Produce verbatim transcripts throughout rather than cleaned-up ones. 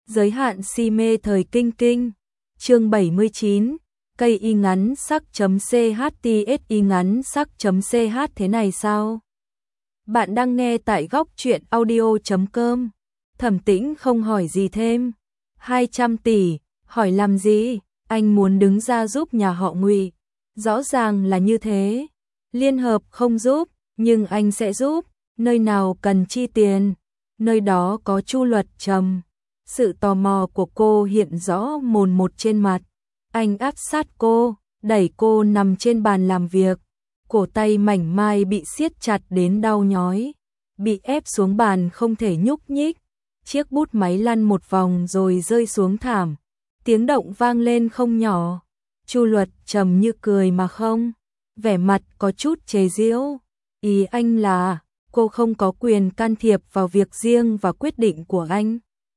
Giới hạn si mê thời kinh kinh. Chương bảy mươi chín. Cây y ngắn sắc.chtsi ngắn sắc.ch thế này sao? Bạn đang nghe tại góc truyện audio chấm com. Thẩm Tĩnh không hỏi gì thêm. hai trăm tỷ, hỏi làm gì? Anh muốn đứng ra giúp nhà họ Ngụy. Rõ ràng là như thế. Liên hợp không giúp, nhưng anh sẽ giúp. Nơi nào cần chi tiền, nơi đó có Chu Luật Trầm. Sự tò mò của cô hiện rõ mồn một trên mặt. Anh áp sát cô, đẩy cô nằm trên bàn làm việc. Cổ tay mảnh mai bị siết chặt đến đau nhói. Bị ép xuống bàn không thể nhúc nhích. Chiếc bút máy lăn một vòng rồi rơi xuống thảm. Tiếng động vang lên không nhỏ. Chu Luật Trầm như cười mà không. Vẻ mặt có chút chế giễu. Ý anh là cô không có quyền can thiệp vào việc riêng và quyết định của anh.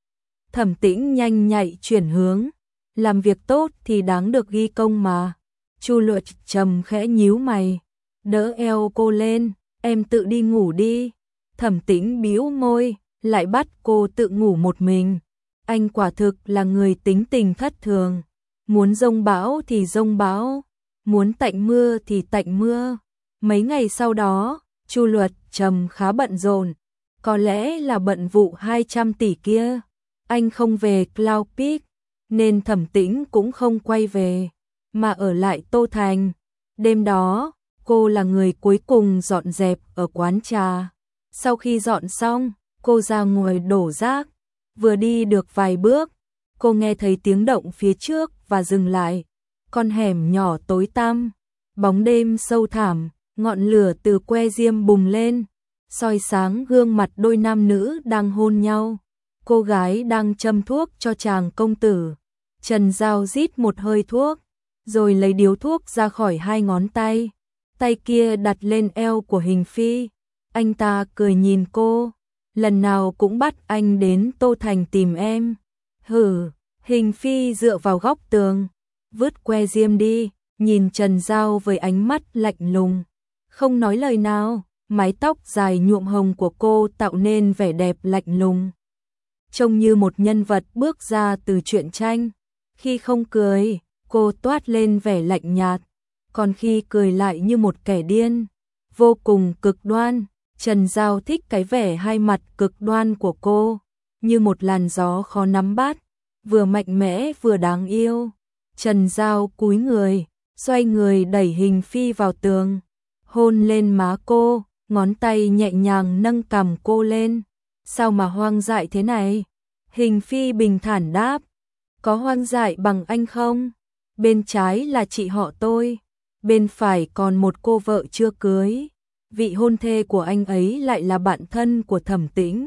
Thẩm Tĩnh nhanh nhạy chuyển hướng. Làm việc tốt thì đáng được ghi công mà. Chu Luật Trầm khẽ nhíu mày. Đỡ eo cô lên, em tự đi ngủ đi. Thẩm Tĩnh bĩu môi, lại bắt cô tự ngủ một mình. Anh quả thực là người tính tình thất thường. Muốn giông bão thì giông bão, muốn tạnh mưa thì tạnh mưa. Mấy ngày sau đó, Chu Luật Trầm khá bận rộn. Có lẽ là bận vụ hai trăm tỷ kia. Anh không về Cloud Peak, nên Thẩm Tĩnh cũng không quay về, mà ở lại Tô Thành. Đêm đó, cô là người cuối cùng dọn dẹp ở quán trà. Sau khi dọn xong, cô ra ngoài đổ rác. Vừa đi được vài bước, cô nghe thấy tiếng động phía trước và dừng lại. Con hẻm nhỏ tối tăm, bóng đêm sâu thẳm, ngọn lửa từ que diêm bùng lên, soi sáng gương mặt đôi nam nữ đang hôn nhau. Cô gái đang châm thuốc cho chàng công tử. Trần Giao rít một hơi thuốc, rồi lấy điếu thuốc ra khỏi hai ngón tay. Tay kia đặt lên eo của Hình Phi. Anh ta cười nhìn cô. Lần nào cũng bắt anh đến Tô Thành tìm em. Hử, Hình Phi dựa vào góc tường, vứt que diêm đi, nhìn Trần Giao với ánh mắt lạnh lùng. Không nói lời nào, mái tóc dài nhuộm hồng của cô tạo nên vẻ đẹp lạnh lùng. Trông như một nhân vật bước ra từ truyện tranh. Khi không cười, cô toát lên vẻ lạnh nhạt, còn khi cười lại như một kẻ điên, vô cùng cực đoan. Trần Giao thích cái vẻ hai mặt cực đoan của cô, như một làn gió khó nắm bắt, vừa mạnh mẽ vừa đáng yêu. Trần Giao cúi người, xoay người đẩy Hình Phi vào tường, hôn lên má cô, ngón tay nhẹ nhàng nâng cằm cô lên. Sao mà hoang dại thế này? Hình Phi bình thản đáp. Có hoang dại bằng anh không? Bên trái là chị họ tôi, bên phải còn một cô vợ chưa cưới. Vị hôn thê của anh ấy lại là bạn thân của Thẩm Tĩnh.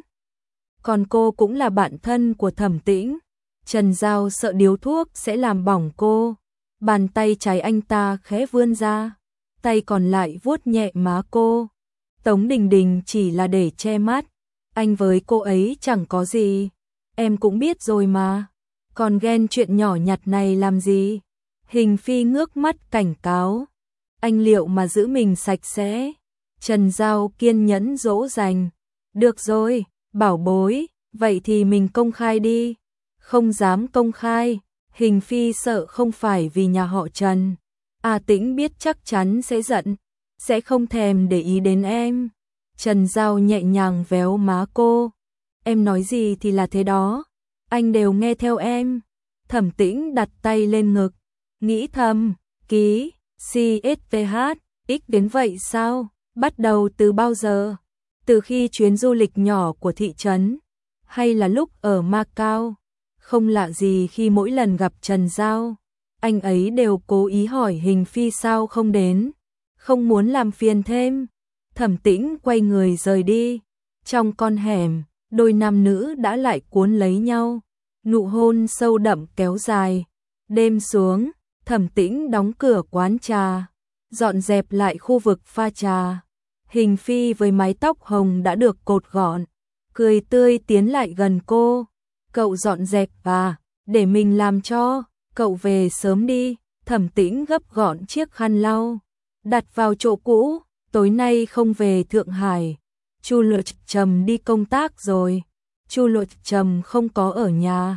Còn cô cũng là bạn thân của Thẩm Tĩnh. Trần Giao sợ điếu thuốc sẽ làm bỏng cô. Bàn tay trái anh ta khẽ vươn ra, tay còn lại vuốt nhẹ má cô. Tống Đình Đình chỉ là để che mắt. Anh với cô ấy chẳng có gì. Em cũng biết rồi mà. Còn ghen chuyện nhỏ nhặt này làm gì? Hình Phi ngước mắt cảnh cáo. Anh liệu mà giữ mình sạch sẽ? Trần Giao kiên nhẫn dỗ dành. Được rồi, bảo bối, vậy thì mình công khai đi. Không dám công khai. Hình Phi sợ không phải vì nhà họ Trần. A Tĩnh biết chắc chắn sẽ giận, sẽ không thèm để ý đến em. Trần Giao nhẹ nhàng véo má cô. Em nói gì thì là thế đó, anh đều nghe theo em. Thẩm Tĩnh đặt tay lên ngực, nghĩ thầm, ký, xê ét pê hát, x đến vậy sao? Bắt đầu từ bao giờ? Từ khi chuyến du lịch nhỏ của thị trấn, hay là lúc ở Macau? Không lạ gì khi mỗi lần gặp Trần Giao, anh ấy đều cố ý hỏi Hình Phi sao không đến, không muốn làm phiền thêm. Thẩm Tĩnh quay người rời đi. Trong con hẻm, đôi nam nữ đã lại cuốn lấy nhau. Nụ hôn sâu đậm kéo dài. Đêm xuống, Thẩm Tĩnh đóng cửa quán trà, dọn dẹp lại khu vực pha trà. Hình Phi với mái tóc hồng đã được cột gọn, cười tươi tiến lại gần cô. Cậu dọn dẹp à? Để mình làm cho. Cậu về sớm đi. Thẩm Tĩnh gấp gọn chiếc khăn lau, đặt vào chỗ cũ. Tối nay không về Thượng Hải. Chu Luật Trầm đi công tác rồi. Chu Luật Trầm không có ở nhà.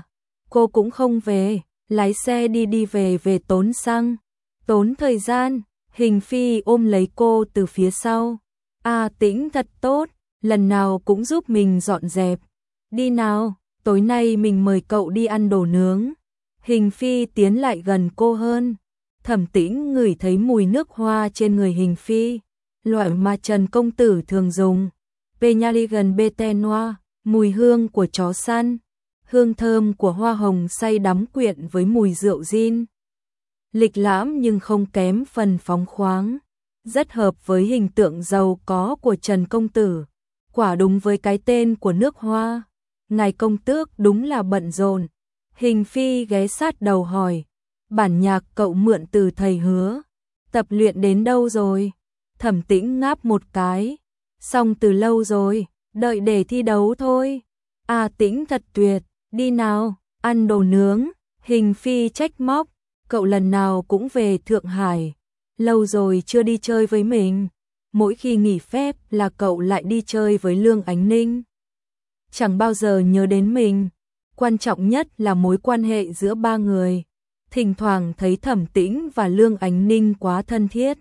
cô cũng không về, lái xe đi đi về về tốn xăng, tốn thời gian. Hình Phi ôm lấy cô từ phía sau. A Tĩnh thật tốt, lần nào cũng giúp mình dọn dẹp. Đi nào, tối nay mình mời cậu đi ăn đồ nướng. Hình Phi tiến lại gần cô hơn. Thẩm Tĩnh ngửi thấy mùi nước hoa trên người Hình Phi, loại mà Trần công tử thường dùng. Penaligan Betenoir, mùi hương của chó săn, hương thơm của hoa hồng say đắm quyện với mùi rượu gin. Lịch lãm nhưng không kém phần phóng khoáng, rất hợp với hình tượng giàu có của Trần công tử, quả đúng với cái tên của nước hoa. Ngài công tước đúng là bận rộn. Hình Phi ghé sát đầu hỏi, bản nhạc cậu mượn từ thầy Hứa, tập luyện đến đâu rồi? Thẩm Tĩnh ngáp một cái, xong từ lâu rồi, đợi để thi đấu thôi. A Tĩnh thật tuyệt, đi nào, ăn đồ nướng. Hình Phi trách móc, cậu lần nào cũng về Thượng Hải, lâu rồi chưa đi chơi với mình. Mỗi khi nghỉ phép là cậu lại đi chơi với Lương Ánh Ninh, chẳng bao giờ nhớ đến mình. Quan trọng nhất là mối quan hệ giữa ba người. Thỉnh thoảng thấy Thẩm Tĩnh và Lương Ánh Ninh quá thân thiết,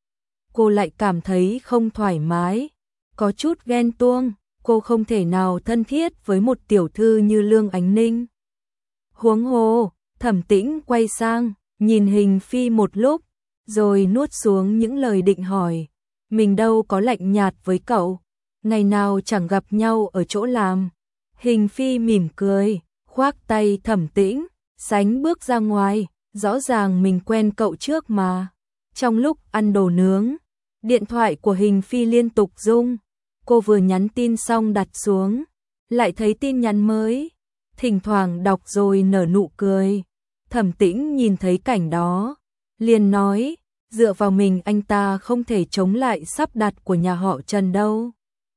cô lại cảm thấy không thoải mái, có chút ghen tuông. Cô không thể nào thân thiết với một tiểu thư như Lương Ánh Ninh. Huống hồ, Thẩm Tĩnh quay sang, nhìn Hình Phi một lúc, rồi nuốt xuống những lời định hỏi. Mình đâu có lạnh nhạt với cậu, ngày nào chẳng gặp nhau ở chỗ làm. Hình Phi mỉm cười, khoác tay Thẩm Tĩnh, sánh bước ra ngoài, rõ ràng mình quen cậu trước mà. Trong lúc ăn đồ nướng, điện thoại của Hình Phi liên tục rung. Cô vừa nhắn tin xong đặt xuống, lại thấy tin nhắn mới, thỉnh thoảng đọc rồi nở nụ cười. Thẩm Tĩnh nhìn thấy cảnh đó, liền nói, dựa vào mình anh ta không thể chống lại sắp đặt của nhà họ Trần đâu.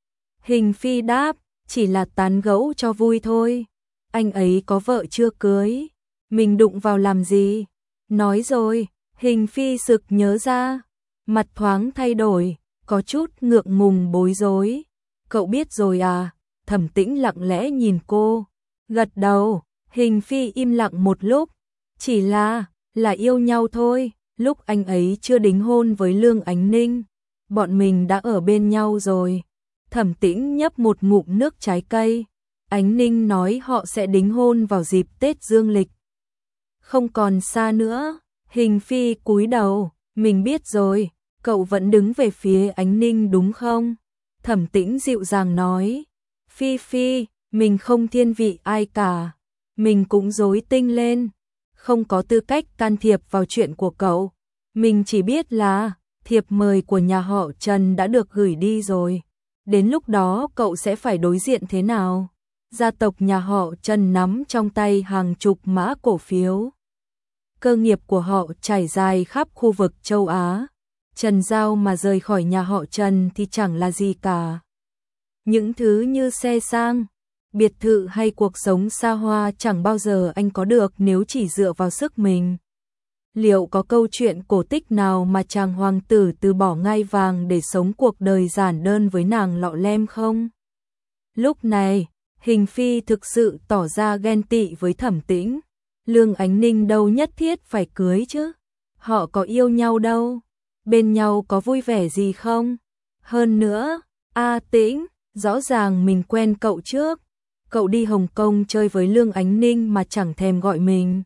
Hình Phi đáp, chỉ là tán gẫu cho vui thôi. Anh ấy có vợ chưa cưới, mình đụng vào làm gì? Nói rồi, Hình Phi sực nhớ ra, mặt thoáng thay đổi, có chút ngượng ngùng bối rối. Cậu biết rồi à? Thẩm Tĩnh lặng lẽ nhìn cô, gật đầu. Hình Phi im lặng một lúc, chỉ là, là yêu nhau thôi. Lúc anh ấy chưa đính hôn với Lương Ánh Ninh, bọn mình đã ở bên nhau rồi. Thẩm Tĩnh nhấp một ngụm nước trái cây. Ánh Ninh nói họ sẽ đính hôn vào dịp Tết Dương lịch, không còn xa nữa. Hình Phi cúi đầu, mình biết rồi, cậu vẫn đứng về phía Ánh Ninh đúng không? Thẩm Tĩnh dịu dàng nói, Phi Phi, mình không thiên vị ai cả, mình cũng rối tinh lên, không có tư cách can thiệp vào chuyện của cậu. Mình chỉ biết là thiệp mời của nhà họ Trần đã được gửi đi rồi, đến lúc đó cậu sẽ phải đối diện thế nào? Gia tộc nhà họ Trần nắm trong tay hàng chục mã cổ phiếu, cơ nghiệp của họ trải dài khắp khu vực châu Á. Trần Giao mà rời khỏi nhà họ Trần thì chẳng là gì cả. Những thứ như xe sang, biệt thự hay cuộc sống xa hoa chẳng bao giờ anh có được nếu chỉ dựa vào sức mình. Liệu có câu chuyện cổ tích nào mà chàng hoàng tử từ bỏ ngai vàng để sống cuộc đời giản đơn với nàng lọ lem không? Lúc này, Hình Phi thực sự tỏ ra ghen tị với Thẩm Tĩnh. Lương Ánh Ninh đâu nhất thiết phải cưới chứ, họ có yêu nhau đâu, bên nhau có vui vẻ gì không? Hơn nữa, A Tĩnh, rõ ràng mình quen cậu trước, cậu đi Hồng Kông chơi với Lương Ánh Ninh mà chẳng thèm gọi mình,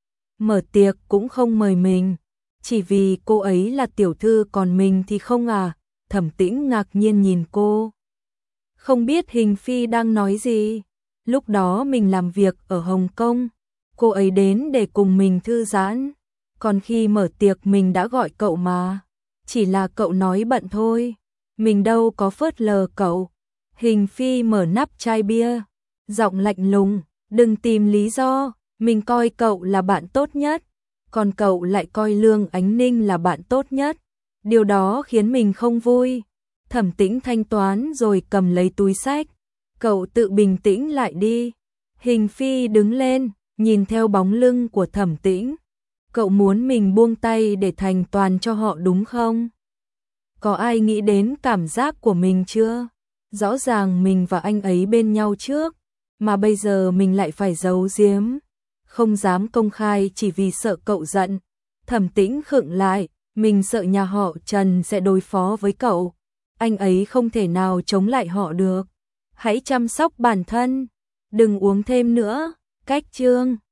mở tiệc cũng không mời mình, chỉ vì cô ấy là tiểu thư còn mình thì không à? Thẩm Tĩnh ngạc nhiên nhìn cô, không biết Hình Phi đang nói gì. Lúc đó mình làm việc ở Hồng Kông, cô ấy đến để cùng mình thư giãn, còn khi mở tiệc mình đã gọi cậu mà, chỉ là cậu nói bận thôi, mình đâu có phớt lờ cậu. Hình Phi mở nắp chai bia, giọng lạnh lùng, đừng tìm lý do, mình coi cậu là bạn tốt nhất, còn cậu lại coi Lương Ánh Ninh là bạn tốt nhất, điều đó khiến mình không vui. Thẩm Tĩnh thanh toán rồi cầm lấy túi xách, cậu tự bình tĩnh lại đi. Hình Phi đứng lên, nhìn theo bóng lưng của Thẩm Tĩnh, cậu muốn mình buông tay để thành toàn cho họ đúng không? Có ai nghĩ đến cảm giác của mình chưa? Rõ ràng mình và anh ấy bên nhau trước, mà bây giờ mình lại phải giấu giếm. không dám công khai chỉ vì sợ cậu giận. Thẩm Tĩnh khựng lại, mình sợ nhà họ Trần sẽ đối phó với cậu. Anh ấy không thể nào chống lại họ được. Hãy chăm sóc bản thân, đừng uống thêm nữa. Cách chương